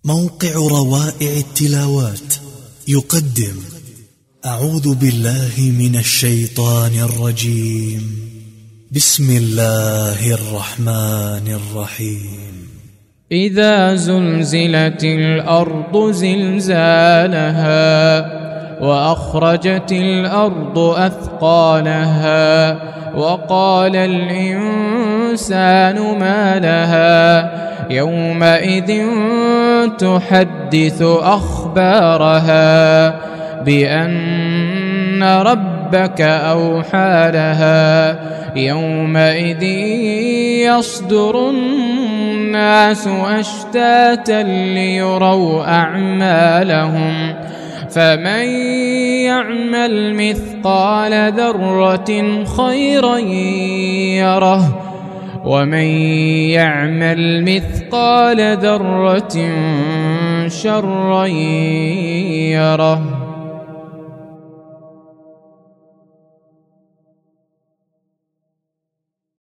موقع روائع التلاوات يقدم أعوذ بالله من الشيطان الرجيم. بسم الله الرحمن الرحيم. إذا زلزلت الأرض زلزالها وأخرجت الأرض أثقالها وقال الإنسان ما لها يومئذ تحدث أخبارها بأن ربك أوحى لها يومئذ يصدر الناس أشتاتا ليروا أعمالهم فمن يعمل مثقال ذرة خيرا يره ومن يعمل مثقال ذرة شرا يره.